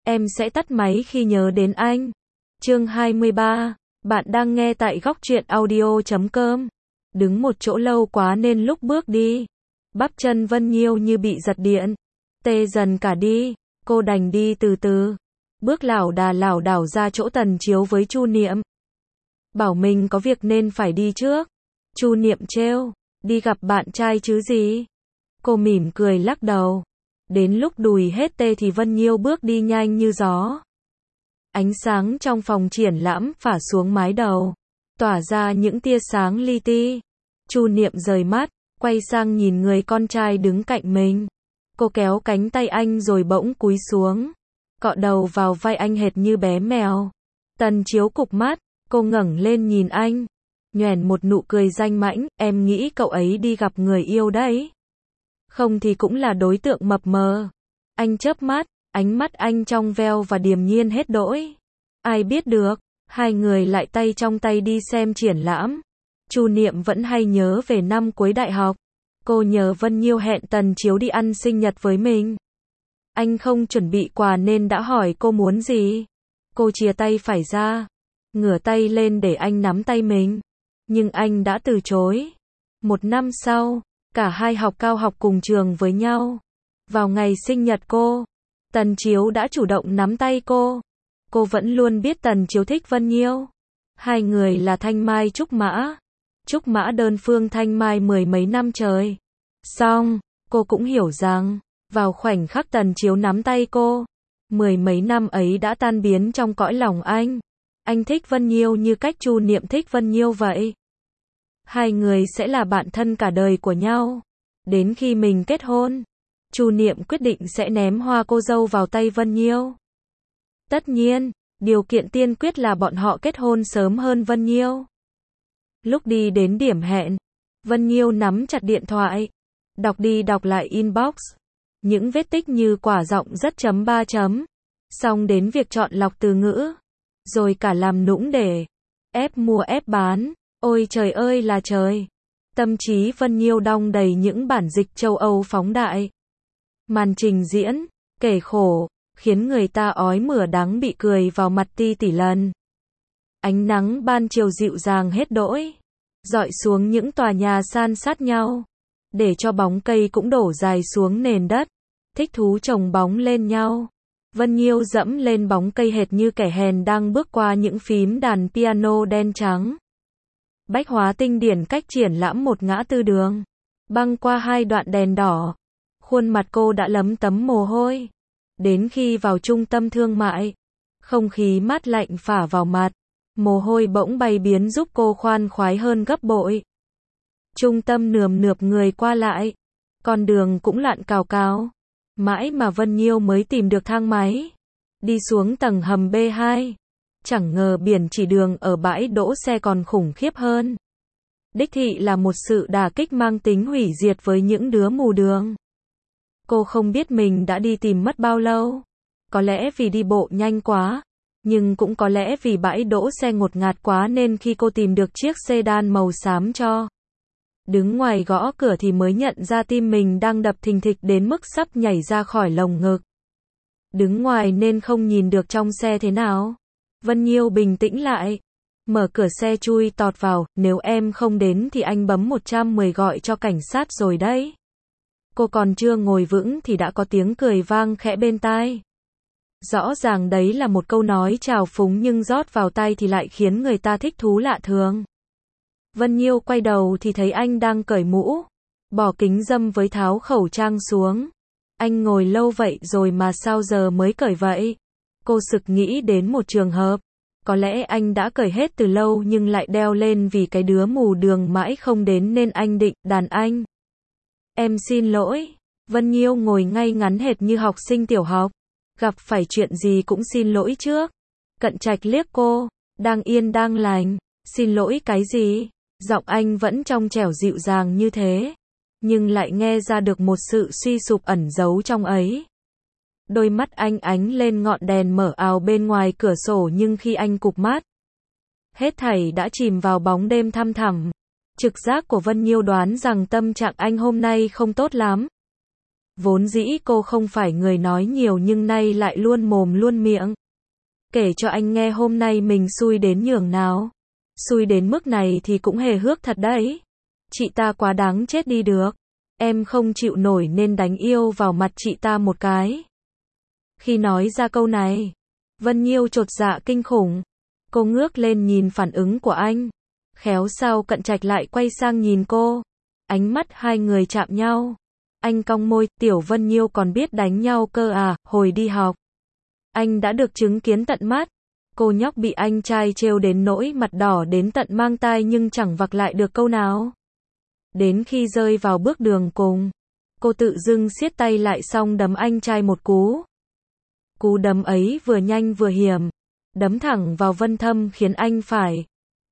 Em sẽ tắt máy khi nhớ đến anh. Chương 23. Bạn đang nghe tại góc truyện audio.com. Đứng một chỗ lâu quá nên lúc bước đi, bắp chân Vân Nhiêu như bị giật điện, tê dần cả đi. Cô đành đi từ từ, bước lảo đảo ra chỗ Tần Chiếu với Chu Niệm. Bảo mình có việc nên phải đi trước. Chu Niệm trêu, đi gặp bạn trai chứ gì. Cô mỉm cười lắc đầu. Đến lúc đùi hết tê thì Vân Nhiêu bước đi nhanh như gió. Ánh sáng trong phòng triển lãm phả xuống mái đầu, tỏa ra những tia sáng li ti. Chu Niệm rời mắt, quay sang nhìn người con trai đứng cạnh mình. Cô kéo cánh tay anh rồi bỗng cúi xuống, cọ đầu vào vai anh hệt như bé mèo. Tần Chiếu cụp mắt, cô ngẩng lên nhìn anh, nhoẻn một nụ cười danh mãnh, em nghĩ cậu ấy đi gặp người yêu đấy. Không thì cũng là đối tượng mập mờ. Anh chớp mắt, ánh mắt anh trong veo và điềm nhiên hết đỗi. Ai biết được, hai người lại tay trong tay đi xem triển lãm. Chu Niệm vẫn hay nhớ về năm cuối đại học. Cô nhờ Vân Nhiêu hẹn Tần Chiếu đi ăn sinh nhật với mình. Anh không chuẩn bị quà nên đã hỏi cô muốn gì. Cô chìa tay phải ra, ngửa tay lên để anh nắm tay mình. Nhưng anh đã từ chối. Một năm sau, cả hai học cao học cùng trường với nhau. Vào ngày sinh nhật cô, Tần Chiếu đã chủ động nắm tay cô. Cô vẫn luôn biết Tần Chiếu thích Vân Nhiêu. Hai người là thanh mai trúc mã. Trúc mã đơn phương thanh mai mười mấy năm trời. Song, cô cũng hiểu rằng, vào khoảnh khắc Tần Chiếu nắm tay cô, mười mấy năm ấy đã tan biến trong cõi lòng anh. Anh thích Vân Nhiêu như cách Chu Niệm thích Vân Nhiêu vậy. Hai người sẽ là bạn thân cả đời của nhau. Đến khi mình kết hôn, Chu Niệm quyết định sẽ ném hoa cô dâu vào tay Vân Nhiêu. Tất nhiên, điều kiện tiên quyết là bọn họ kết hôn sớm hơn Vân Nhiêu. Lúc đi đến điểm hẹn, Vân Nhiêu nắm chặt điện thoại, đọc đi đọc lại inbox. Những vết tích như quả giọng rất chấm ba chấm. Xong đến việc chọn lọc từ ngữ. Rồi cả làm nũng để ép mua ép bán. Ôi trời ơi là trời. Tâm trí Vân Nhiêu đong đầy những bản dịch châu Âu phóng đại. Màn trình diễn, kể khổ, khiến người ta ói mửa đắng bị cười vào mặt ti tỷ lần. Ánh nắng ban chiều dịu dàng hết đỗi, dọi xuống những tòa nhà san sát nhau, để cho bóng cây cũng đổ dài xuống nền đất, thích thú chồng bóng lên nhau. Vân Nhiêu dẫm lên bóng cây hệt như kẻ hèn đang bước qua những phím đàn piano đen trắng. Bách hóa tinh điển cách triển lãm một ngã tư đường, băng qua hai đoạn đèn đỏ. Khuôn mặt cô đã lấm tấm mồ hôi. Đến khi vào trung tâm thương mại, không khí mát lạnh phả vào mặt, mồ hôi bỗng bay biến giúp cô khoan khoái hơn gấp bội. Trung tâm nườm nượp người qua lại, con đường cũng lặn cào cào. Mãi mà Vân Nhiêu mới tìm được thang máy, đi xuống tầng hầm B2. Chẳng ngờ biển chỉ đường ở bãi đỗ xe còn khủng khiếp hơn. Đích thị là một sự đả kích mang tính hủy diệt với những đứa mù đường. Cô không biết mình đã đi tìm mất bao lâu. Có lẽ vì đi bộ nhanh quá, nhưng cũng có lẽ vì bãi đỗ xe ngột ngạt quá nên khi cô tìm được chiếc sedan màu xám cho đứng ngoài gõ cửa thì mới nhận ra tim mình đang đập thình thịch đến mức sắp nhảy ra khỏi lồng ngực. Đứng ngoài nên không nhìn được trong xe thế nào. Vân Nhiêu bình tĩnh lại, mở cửa xe chui tọt vào, nếu em không đến thì anh bấm 110 gọi cho cảnh sát rồi đấy. Cô còn chưa ngồi vững thì đã có tiếng cười vang khẽ bên tai. Rõ ràng đấy là một câu nói trào phúng nhưng rót vào tai thì lại khiến người ta thích thú lạ thường. Vân Nhiêu quay đầu thì thấy anh đang cởi mũ, bỏ kính râm với tháo khẩu trang xuống. Anh ngồi lâu vậy rồi mà sao giờ mới cởi vậy? Cô sực nghĩ đến một trường hợp. Có lẽ anh đã cởi hết từ lâu nhưng lại đeo lên vì cái đứa mù đường mãi không đến nên anh định đàn anh. Em xin lỗi. Vân Nhiêu ngồi ngay ngắn hệt như học sinh tiểu học. Gặp phải chuyện gì cũng xin lỗi trước. Cận Trạch liếc cô, đang yên đang lành. Xin lỗi cái gì? Giọng anh vẫn trong trẻo dịu dàng như thế, nhưng lại nghe ra được một sự suy sụp ẩn giấu trong ấy. Đôi mắt anh ánh lên ngọn đèn mở ào bên ngoài cửa sổ nhưng khi anh cụp mắt, hết thảy đã chìm vào bóng đêm thăm thẳm. Trực giác của Vân Nhiêu đoán rằng tâm trạng anh hôm nay không tốt lắm. Vốn dĩ cô không phải người nói nhiều nhưng nay lại luôn mồm luôn miệng. Kể cho anh nghe hôm nay mình xui đến nhường nào. Xui đến mức này thì cũng hề hước thật đấy. Chị ta quá đáng chết đi được. Em không chịu nổi nên đánh yêu vào mặt chị ta một cái. Khi nói ra câu này, Vân Nhiêu chột dạ kinh khủng. Cô ngước lên nhìn phản ứng của anh. Khéo sao Cận Trạch lại quay sang nhìn cô. Ánh mắt hai người chạm nhau. Anh cong môi, Tiểu Vân Nhiêu còn biết đánh nhau cơ à, hồi đi học. Anh đã được chứng kiến tận mắt. Cô nhóc bị anh trai trêu đến nỗi mặt đỏ đến tận mang tai nhưng chẳng vặc lại được câu nào. Đến khi rơi vào bước đường cùng, cô tự dưng siết tay lại xong đấm anh trai một cú. Cú đấm ấy vừa nhanh vừa hiểm, đấm thẳng vào Vân Thâm khiến anh phải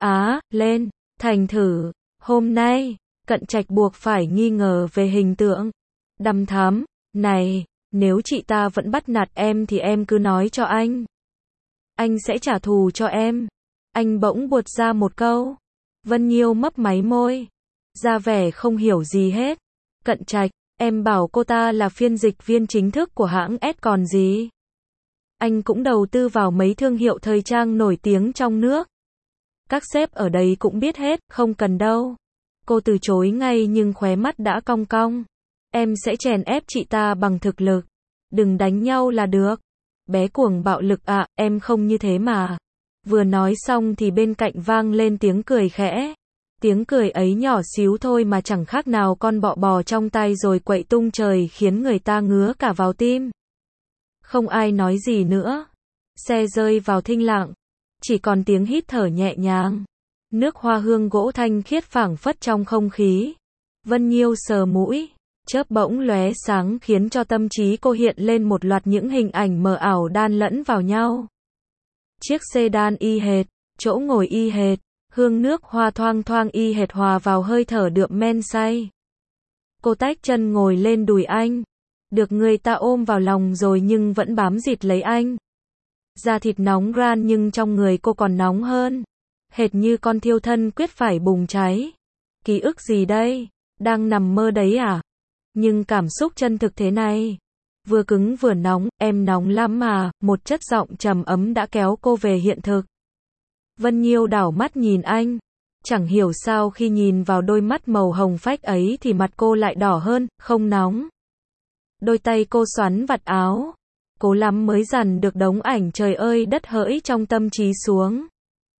lên. Thành thử, hôm nay, Cận Trạch buộc phải nghi ngờ về hình tượng đằm thắm này. Nếu chị ta vẫn bắt nạt em thì em cứ nói cho anh. Anh sẽ trả thù cho em. Anh bỗng buột ra một câu. Vân Nhiêu mấp máy môi, ra vẻ không hiểu gì hết. Cận Trạch, em bảo cô ta là phiên dịch viên chính thức của hãng S còn gì. Anh cũng đầu tư vào mấy thương hiệu thời trang nổi tiếng trong nước. Các sếp ở đây cũng biết hết, không cần đâu. Cô từ chối ngay nhưng khóe mắt đã cong cong. Em sẽ chèn ép chị ta bằng thực lực. Đừng đánh nhau là được. Bé cuồng bạo lực ạ, em không như thế mà. Vừa nói xong thì bên cạnh vang lên tiếng cười khẽ. Tiếng cười ấy nhỏ xíu thôi mà chẳng khác nào con bọ bò trong tay rồi quậy tung trời khiến người ta ngứa cả vào tim. Không ai nói gì nữa. Xe rơi vào thinh lặng. Chỉ còn tiếng hít thở nhẹ nhàng. Nước hoa hương gỗ thanh khiết phảng phất trong không khí. Vân Nhiêu sờ mũi. Chớp bỗng lóe sáng khiến cho tâm trí cô hiện lên một loạt những hình ảnh mờ ảo đan lẫn vào nhau. Chiếc sedan y hệt, chỗ ngồi y hệt, hương nước hoa thoang thoang y hệt hòa vào hơi thở đượm men say. Cô tách chân ngồi lên đùi anh. Được người ta ôm vào lòng rồi nhưng vẫn bám dịt lấy anh. Da thịt nóng ran nhưng trong người cô còn nóng hơn. Hệt như con thiêu thân quyết phải bùng cháy. Ký ức gì đây? Đang nằm mơ đấy à? Nhưng cảm xúc chân thực thế này. Vừa cứng vừa nóng, em nóng lắm mà, một chất giọng trầm ấm đã kéo cô về hiện thực. Vân Nhiêu đảo mắt nhìn anh. Chẳng hiểu sao khi nhìn vào đôi mắt màu hồng phách ấy thì mặt cô lại đỏ hơn, không nóng. Đôi tay cô xoắn vạt áo. Cố lắm mới dằn được đống ảnh trời ơi đất hỡi trong tâm trí xuống.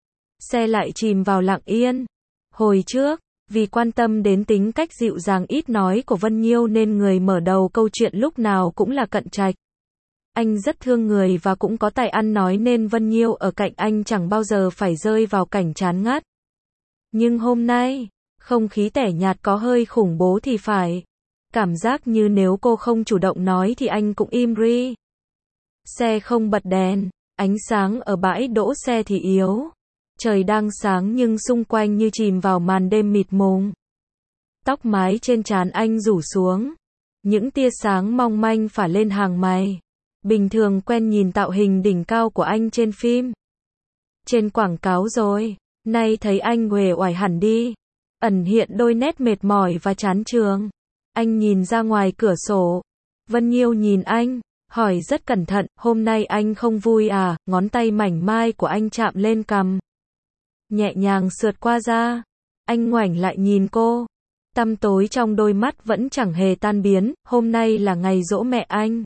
Xe lại chìm vào lặng yên. Hồi trước, vì quan tâm đến tính cách dịu dàng ít nói của Vân Nhiêu nên người mở đầu câu chuyện lúc nào cũng là Cận Trạch. Anh rất thương người và cũng có tài ăn nói nên Vân Nhiêu ở cạnh anh chẳng bao giờ phải rơi vào cảnh chán ngắt. Nhưng hôm nay, không khí tẻ nhạt có hơi khủng bố thì phải. Cảm giác như nếu cô không chủ động nói thì anh cũng im ri. Xe không bật đèn, ánh sáng ở bãi đỗ xe thì yếu. Trời đang sáng nhưng xung quanh như chìm vào màn đêm mịt mùng. Tóc mái trên trán anh rủ xuống. Những tia sáng mong manh phả lên hàng mày. Bình thường quen nhìn tạo hình đỉnh cao của anh trên phim. Trên quảng cáo rồi. Nay thấy anh uể oải hẳn đi. Ẩn hiện đôi nét mệt mỏi và chán chường. Anh nhìn ra ngoài cửa sổ. Vân Nhiêu nhìn anh. Hỏi rất cẩn thận, hôm nay anh không vui à? Ngón tay mảnh mai của anh chạm lên cằm. Nhẹ nhàng sượt qua da. Anh ngoảnh lại nhìn cô. Tăm tối trong đôi mắt vẫn chẳng hề tan biến. Hôm nay là ngày giỗ mẹ anh.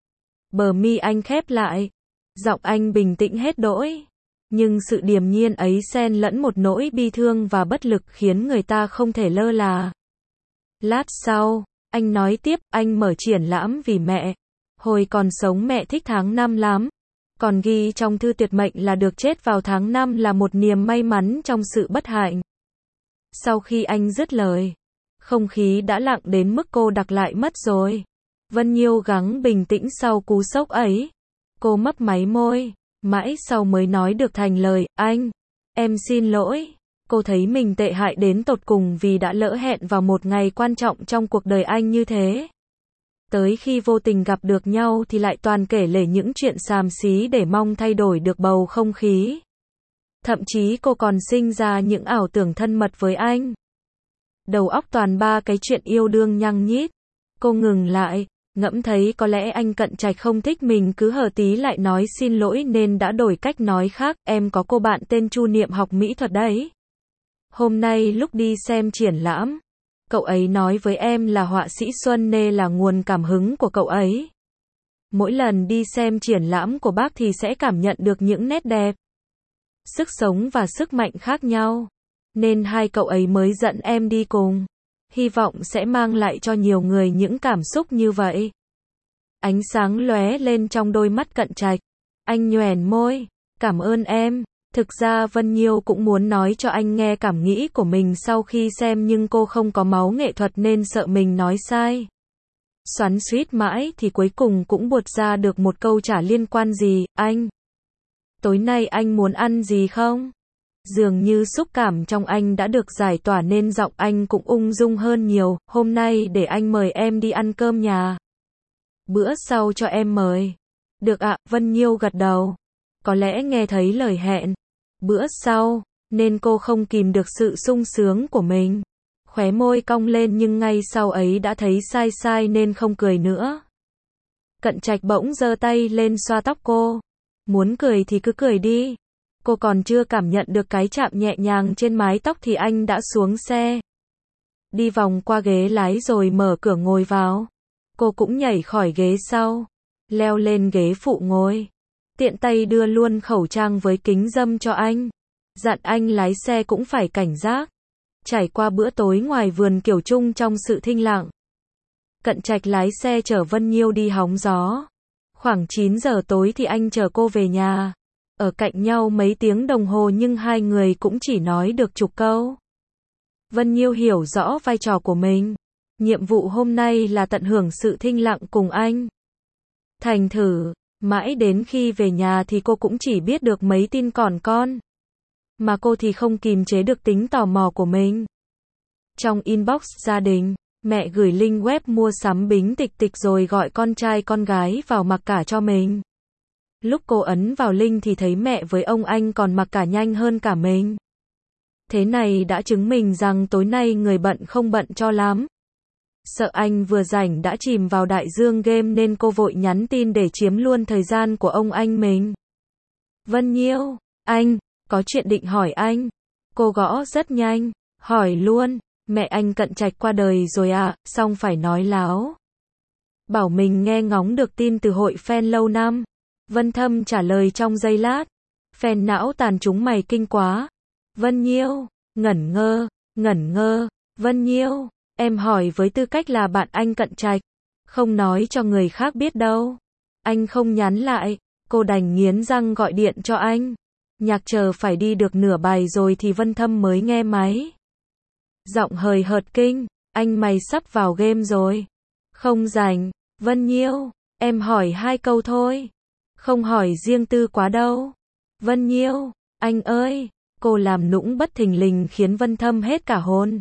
Bờ mi anh khép lại. Giọng anh bình tĩnh hết đỗi. Nhưng sự điềm nhiên ấy xen lẫn một nỗi bi thương và bất lực khiến người ta không thể lơ là. Lát sau, anh nói tiếp, anh mở triển lãm vì mẹ. Hồi còn sống mẹ thích tháng 5 lắm. Còn ghi trong thư tuyệt mệnh là được chết vào tháng 5 là một niềm may mắn trong sự bất hạnh. Sau khi anh dứt lời, không khí đã lặng đến mức cô đặc lại mất rồi. Vân Nhiêu gắng bình tĩnh sau cú sốc ấy. Cô mấp máy môi, mãi sau mới nói được thành lời, anh, em xin lỗi. Cô thấy mình tệ hại đến tột cùng vì đã lỡ hẹn vào một ngày quan trọng trong cuộc đời anh như thế. Tới khi vô tình gặp được nhau thì lại toàn kể lể những chuyện xàm xí để mong thay đổi được bầu không khí. Thậm chí cô còn sinh ra những ảo tưởng thân mật với anh. Đầu óc toàn ba cái chuyện yêu đương nhăng nhít. Cô ngừng lại, Ngẫm thấy có lẽ anh Cận Trạch không thích mình cứ hờ tí lại nói xin lỗi nên đã đổi cách nói khác, em có cô bạn tên Chu Niệm học mỹ thuật đấy. Hôm nay lúc đi xem triển lãm, cậu ấy nói với em là họa sĩ Xuân Nê là nguồn cảm hứng của cậu ấy. Mỗi lần đi xem triển lãm của bác thì sẽ cảm nhận được những nét đẹp, sức sống và sức mạnh khác nhau. Nên hai cậu ấy mới dẫn em đi cùng. Hy vọng sẽ mang lại cho nhiều người những cảm xúc như vậy. Ánh sáng lóe lên trong đôi mắt Cận Trạch. Anh nhoẻn môi. Cảm ơn em. Thực ra Vân Nhiêu cũng muốn nói cho anh nghe cảm nghĩ của mình sau khi xem nhưng cô không có máu nghệ thuật nên sợ mình nói sai. Xoắn xuýt mãi thì cuối cùng cũng buột ra được một câu chả liên quan gì, anh. Tối nay anh muốn ăn gì không? Dường như xúc cảm trong anh đã được giải tỏa nên giọng anh cũng ung dung hơn nhiều, hôm nay để anh mời em đi ăn cơm nhà. Bữa sau cho em mời. Được ạ, Vân Nhiêu gật đầu. Có lẽ nghe thấy lời hẹn. Bữa sau, nên cô không kìm được sự sung sướng của mình. Khóe môi cong lên nhưng ngay sau ấy đã thấy sai sai nên không cười nữa. Cận Trạch bỗng giơ tay lên xoa tóc cô. Muốn cười thì cứ cười đi. Cô còn chưa cảm nhận được cái chạm nhẹ nhàng trên mái tóc thì anh đã xuống xe. Đi vòng qua ghế lái rồi mở cửa ngồi vào. Cô cũng nhảy khỏi ghế sau. Leo lên ghế phụ ngồi. Tiện tay đưa luôn khẩu trang với kính râm cho anh. Dặn anh lái xe cũng phải cảnh giác. Trải qua bữa tối ngoài vườn kiểu chung trong sự thinh lặng. Cận Trạch lái xe chở Vân Nhiêu đi hóng gió. Khoảng 9 giờ tối thì anh chở cô về nhà. Ở cạnh nhau mấy tiếng đồng hồ nhưng hai người cũng chỉ nói được chục câu. Vân Nhiêu hiểu rõ vai trò của mình. Nhiệm vụ hôm nay là tận hưởng sự thinh lặng cùng anh. Thành thử, mãi đến khi về nhà thì cô cũng chỉ biết được mấy tin còn con. Mà cô thì không kìm chế được tính tò mò của mình. Trong inbox gia đình, mẹ gửi link web mua sắm bính tịch tịch rồi gọi con trai con gái vào mặc cả cho mình. Lúc cô ấn vào link thì thấy mẹ với ông anh còn mặc cả nhanh hơn cả mình. Thế này đã chứng minh rằng tối nay người bận không bận cho lắm. Sợ anh vừa rảnh đã chìm vào đại dương game nên cô vội nhắn tin để chiếm luôn thời gian của ông anh mình. Vân Nhiêu, anh, có chuyện định hỏi anh. Cô gõ rất nhanh, hỏi luôn, mẹ anh Cận Trạch qua đời rồi à, xong phải nói láo. Bảo mình nghe ngóng được tin từ hội fan lâu năm. Vân Thâm trả lời trong giây lát. Fan não tàn chúng mày kinh quá. Vân Nhiêu, ngẩn ngơ, Vân Nhiêu, em hỏi với tư cách là bạn anh Cận Trạch. Không nói cho người khác biết đâu. Anh không nhắn lại, cô đành nghiến răng gọi điện cho anh. Nhạc chờ phải đi được nửa bài rồi thì Vân Thâm mới nghe máy. Giọng hời hợt kinh, anh mày sắp vào game rồi. Không rảnh, Vân Nhiêu, em hỏi 2 câu thôi. Không hỏi riêng tư quá đâu. Vân Nhiêu, anh ơi, cô làm nũng bất thình lình khiến Vân Thâm hết cả hồn.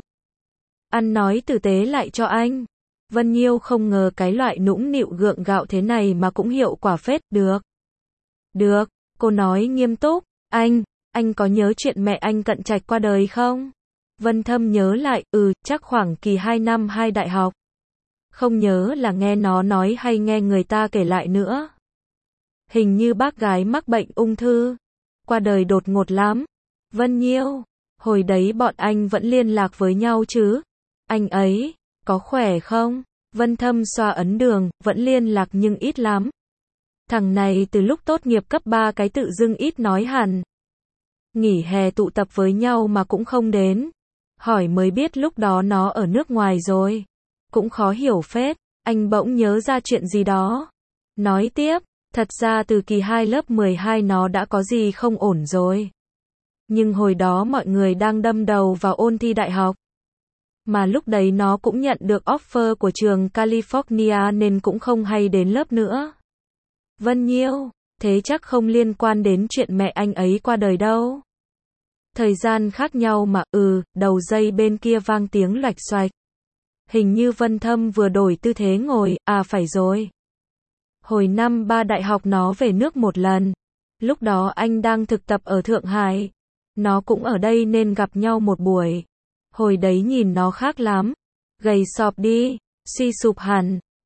Ăn nói tử tế lại cho anh. Vân Nhiêu không ngờ cái loại nũng nịu gượng gạo thế này mà cũng hiệu quả phết, được. Được, cô nói nghiêm túc, anh có nhớ chuyện mẹ anh Cận Trạch qua đời không? Vân Thâm nhớ lại, chắc khoảng kỳ 2 năm 2 đại học. Không nhớ là nghe nó nói hay nghe người ta kể lại nữa. Hình như bác gái mắc bệnh ung thư. Qua đời đột ngột lắm. Vân Nhiêu, hồi đấy bọn anh vẫn liên lạc với nhau chứ? Anh ấy, có khỏe không? Vân Thâm xoa ấn đường, vẫn liên lạc nhưng ít lắm. Thằng này từ lúc tốt nghiệp cấp 3 cái tự dưng ít nói hẳn. Nghỉ hè tụ tập với nhau mà cũng không đến. Hỏi mới biết lúc đó nó ở nước ngoài rồi. Cũng khó hiểu phết, anh bỗng nhớ ra chuyện gì đó. Nói tiếp, thật ra từ kỳ 2 lớp 12 nó đã có gì không ổn rồi. Nhưng hồi đó mọi người đang đâm đầu vào ôn thi đại học. Mà lúc đấy nó cũng nhận được offer của trường California nên cũng không hay đến lớp nữa. Vân Nhiêu, thế chắc không liên quan đến chuyện mẹ anh ấy qua đời đâu. Thời gian khác nhau mà, đầu dây bên kia vang tiếng loạch xoạch. Hình như Vân Thâm vừa đổi tư thế ngồi, phải rồi. Hồi năm 3 đại học nó về nước một lần. Lúc đó anh đang thực tập ở Thượng Hải. Nó cũng ở đây nên gặp nhau một buổi. Hồi đấy nhìn nó khác lắm. Gầy sọp đi, suy sụp hẳn.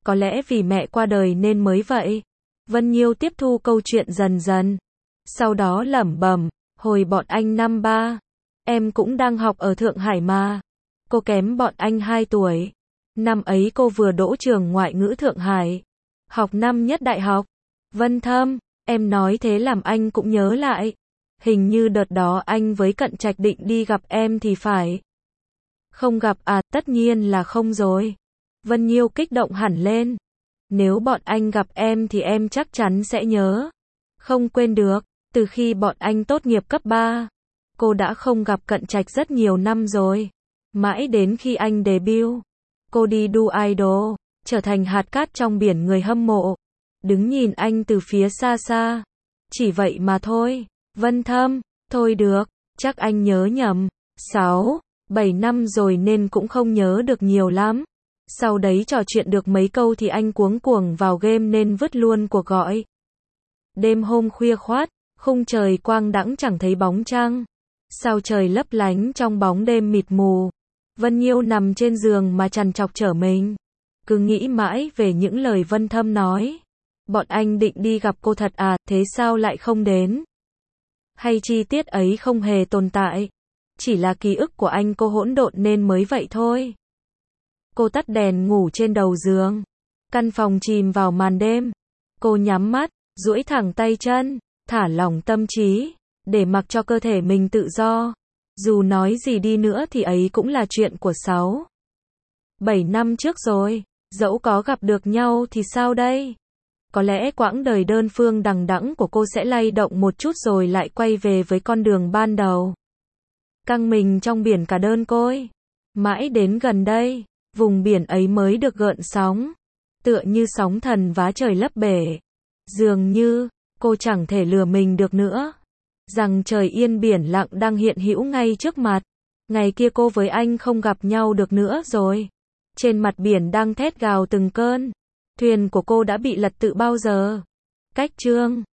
có lẽ vì mẹ qua đời nên mới vậy. Vân Nhiêu tiếp thu câu chuyện dần dần. Sau đó lẩm bẩm, hồi bọn anh năm 3, em cũng đang học ở Thượng Hải mà. Cô kém bọn anh 2 tuổi. Năm ấy cô vừa đỗ trường ngoại ngữ Thượng Hải, học năm nhất đại học. Vân Thâm, em nói thế làm anh cũng nhớ lại. Hình như đợt đó anh với Cận Trạch định đi gặp em thì phải. Không gặp à, tất nhiên là không rồi. Vân Nhiêu kích động hẳn lên. Nếu bọn anh gặp em thì em chắc chắn sẽ nhớ. Không quên được, từ khi bọn anh tốt nghiệp cấp 3, cô đã không gặp Cận Trạch rất nhiều năm rồi. Mãi đến khi anh debut, cô đi đu idol, trở thành hạt cát trong biển người hâm mộ. Đứng nhìn anh từ phía xa xa. Chỉ vậy mà thôi. Vân Thâm, thôi được, chắc anh nhớ nhầm. 6, 7 năm rồi nên cũng không nhớ được nhiều lắm. Sau đấy trò chuyện được mấy câu thì anh cuống cuồng vào game nên vứt luôn cuộc gọi. Đêm hôm khuya khoắt, khung trời quang đãng chẳng thấy bóng trăng. Sao trời lấp lánh trong bóng đêm mịt mù. Vân Nhiêu nằm trên giường mà trằn trọc trở mình. Cứ nghĩ mãi về những lời Vân Thâm nói. Bọn anh định đi gặp cô thật à, thế sao lại không đến? Hay chi tiết ấy không hề tồn tại? Chỉ là ký ức của anh cô hỗn độn nên mới vậy thôi. Cô tắt đèn ngủ trên đầu giường. Căn phòng chìm vào màn đêm. Cô nhắm mắt, duỗi thẳng tay chân, thả lỏng tâm trí, để mặc cho cơ thể mình tự do. Dù nói gì đi nữa thì ấy cũng là chuyện của 6, 7 năm trước rồi. Dẫu có gặp được nhau thì sao đây? Có lẽ quãng đời đơn phương đằng đẵng của cô sẽ lay động một chút rồi lại quay về với con đường ban đầu. Căng mình trong biển cả đơn côi. Mãi đến gần đây, vùng biển ấy mới được gợn sóng. Tựa như sóng thần vá trời lấp bể. Dường như, cô chẳng thể lừa mình được nữa. Rằng trời yên biển lặng đang hiện hữu ngay trước mặt. Ngày kia cô với anh không gặp nhau được nữa rồi. Trên mặt biển đang thét gào từng cơn. Thuyền của cô đã bị lật tự bao giờ. Cách chương